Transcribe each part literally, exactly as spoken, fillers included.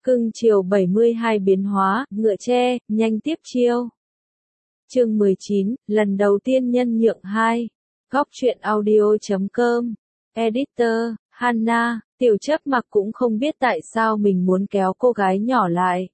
Cưng chiều bảy mươi hai biến hóa, ngựa tre, nhanh tiếp chiêu. Chương mười chín, lần đầu tiên nhân nhượng hai. Góc truyện audio chấm com. Editor, Hana, Tiểu Chấp Mặc cũng không biết tại sao mình muốn kéo cô gái nhỏ lại.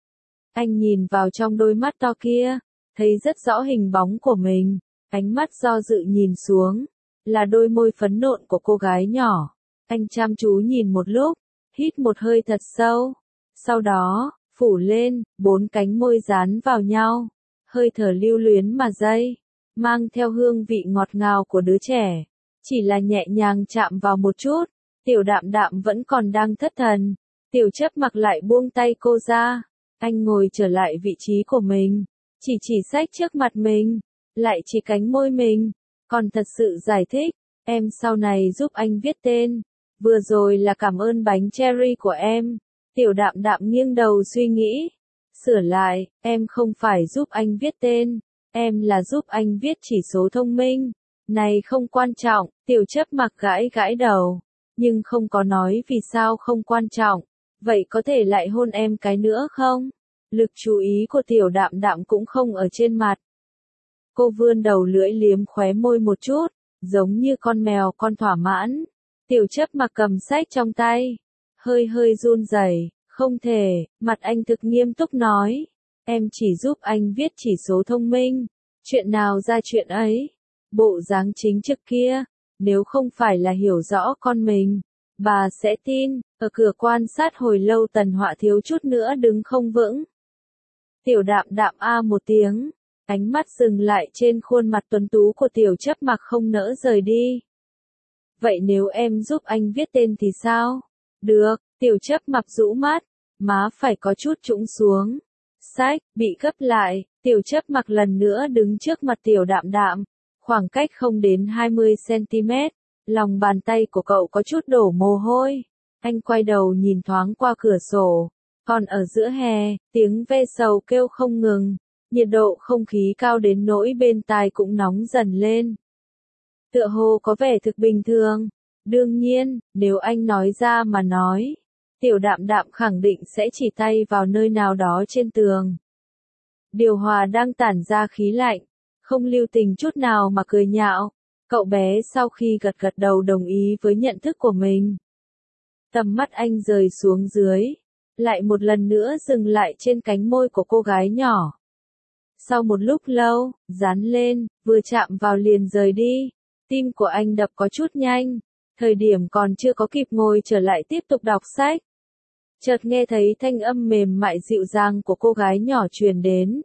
Anh nhìn vào trong đôi mắt to kia, thấy rất rõ hình bóng của mình, ánh mắt do dự nhìn xuống, là đôi môi phấn nộn của cô gái nhỏ. Anh chăm chú nhìn một lúc, hít một hơi thật sâu, sau đó, phủ lên, bốn cánh môi dán vào nhau, hơi thở lưu luyến mà dây, mang theo hương vị ngọt ngào của đứa trẻ. Chỉ là nhẹ nhàng chạm vào một chút, Tiểu Đạm Đạm vẫn còn đang thất thần, Tiểu Chấp Mặc lại buông tay cô ra, anh ngồi trở lại vị trí của mình, chỉ chỉ sách trước mặt mình, lại chỉ cánh môi mình, còn thật sự giải thích, em sau này giúp anh viết tên, vừa rồi là cảm ơn bánh cherry của em. Tiểu Đạm Đạm nghiêng đầu suy nghĩ, sửa lại, em không phải giúp anh viết tên, em là giúp anh viết chỉ số thông minh. Này không quan trọng, Tiểu Chấp Mặc gãi gãi đầu, nhưng không có nói vì sao không quan trọng, vậy có thể lại hôn em cái nữa không? Lực chú ý của Tiểu Đạm Đạm cũng không ở trên mặt. Cô vươn đầu lưỡi liếm khóe môi một chút, giống như con mèo con thỏa mãn. Tiểu Chấp Mặc cầm sách trong tay, hơi hơi run rẩy, không thể, mặt anh thực nghiêm túc nói, em chỉ giúp anh viết chỉ số thông minh, chuyện nào ra chuyện ấy. Bộ dáng chính trực kia, nếu không phải là hiểu rõ con mình, bà sẽ tin. Ở cửa quan sát hồi lâu Tần Họa thiếu chút nữa đứng không vững. Tiểu Đạm Đạm a một tiếng, ánh mắt dừng lại trên khuôn mặt tuấn tú của Tiểu Chấp Mặc không nỡ rời đi. Vậy nếu em giúp anh viết tên thì sao? Được, Tiểu Chấp Mặc rũ mắt, má phải có chút trũng xuống. Sách, bị gấp lại, Tiểu Chấp Mặc lần nữa đứng trước mặt Tiểu Đạm Đạm, khoảng cách không đến hai mươi xăng ti mét, lòng bàn tay của cậu có chút đổ mồ hôi. Anh quay đầu nhìn thoáng qua cửa sổ, còn ở giữa hè, tiếng ve sầu kêu không ngừng, nhiệt độ không khí cao đến nỗi bên tai cũng nóng dần lên. Tựa hồ có vẻ thực bình thường. Đương nhiên, nếu anh nói ra mà nói, Tiểu Đạm Đạm khẳng định sẽ chỉ tay vào nơi nào đó trên tường. Điều hòa đang tản ra khí lạnh, không lưu tình chút nào mà cười nhạo. Cậu bé sau khi gật gật đầu đồng ý với nhận thức của mình. Tầm mắt anh rời xuống dưới, lại một lần nữa dừng lại trên cánh môi của cô gái nhỏ. Sau một lúc lâu, dán lên, vừa chạm vào liền rời đi. Tim của anh đập có chút nhanh, thời điểm còn chưa có kịp ngồi trở lại tiếp tục đọc sách. Chợt nghe thấy thanh âm mềm mại dịu dàng của cô gái nhỏ truyền đến.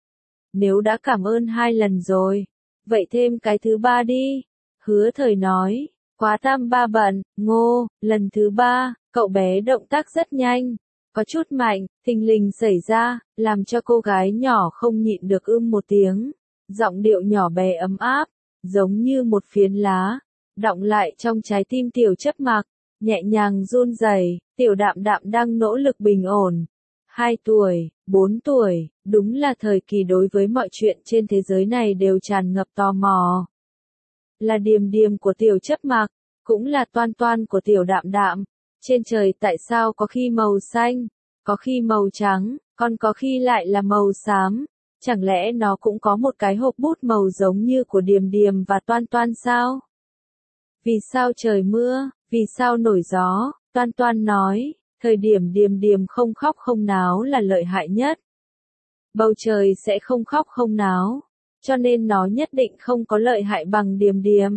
Nếu đã cảm ơn hai lần rồi, vậy thêm cái thứ ba đi. Hứa Thời nói, quá tam ba bận, ngô, lần thứ ba, cậu bé động tác rất nhanh, có chút mạnh, thình lình xảy ra, làm cho cô gái nhỏ không nhịn được ưm một tiếng. Giọng điệu nhỏ bé ấm áp, giống như một phiến lá, đọng lại trong trái tim Tiểu Chấp Mặc, nhẹ nhàng run rẩy. Tiểu Đạm Đạm đang nỗ lực bình ổn. Hai tuổi, bốn tuổi, đúng là thời kỳ đối với mọi chuyện trên thế giới này đều tràn ngập tò mò. Là Điềm Điềm của Tiểu Chấp Mặc, cũng là Toan Toan của Tiểu Đạm Đạm. Trên trời tại sao có khi màu xanh, có khi màu trắng, còn có khi lại là màu xám? Chẳng lẽ nó cũng có một cái hộp bút màu giống như của Điềm Điềm và Toan Toan sao? Vì sao trời mưa, vì sao nổi gió? Toan Toan nói, thời điểm Điềm Điềm không khóc không náo là lợi hại nhất. Bầu trời sẽ không khóc không náo, cho nên nó nhất định không có lợi hại bằng Điềm Điềm.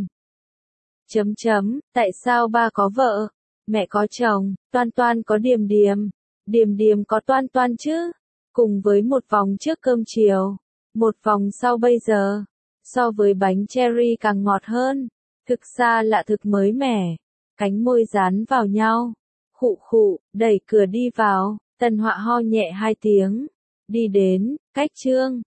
Chấm chấm, tại sao ba có vợ, mẹ có chồng, Toan Toan có Điềm Điềm, Điềm Điềm có Toan Toan chứ? Cùng với một vòng trước cơm chiều, một vòng sau bây giờ, so với bánh cherry càng ngọt hơn, thực ra lạ thực mới mẻ, cánh môi dán vào nhau, khụ khụ, đẩy cửa đi vào, Tần Họa ho nhẹ hai tiếng, đi đến, cách chương,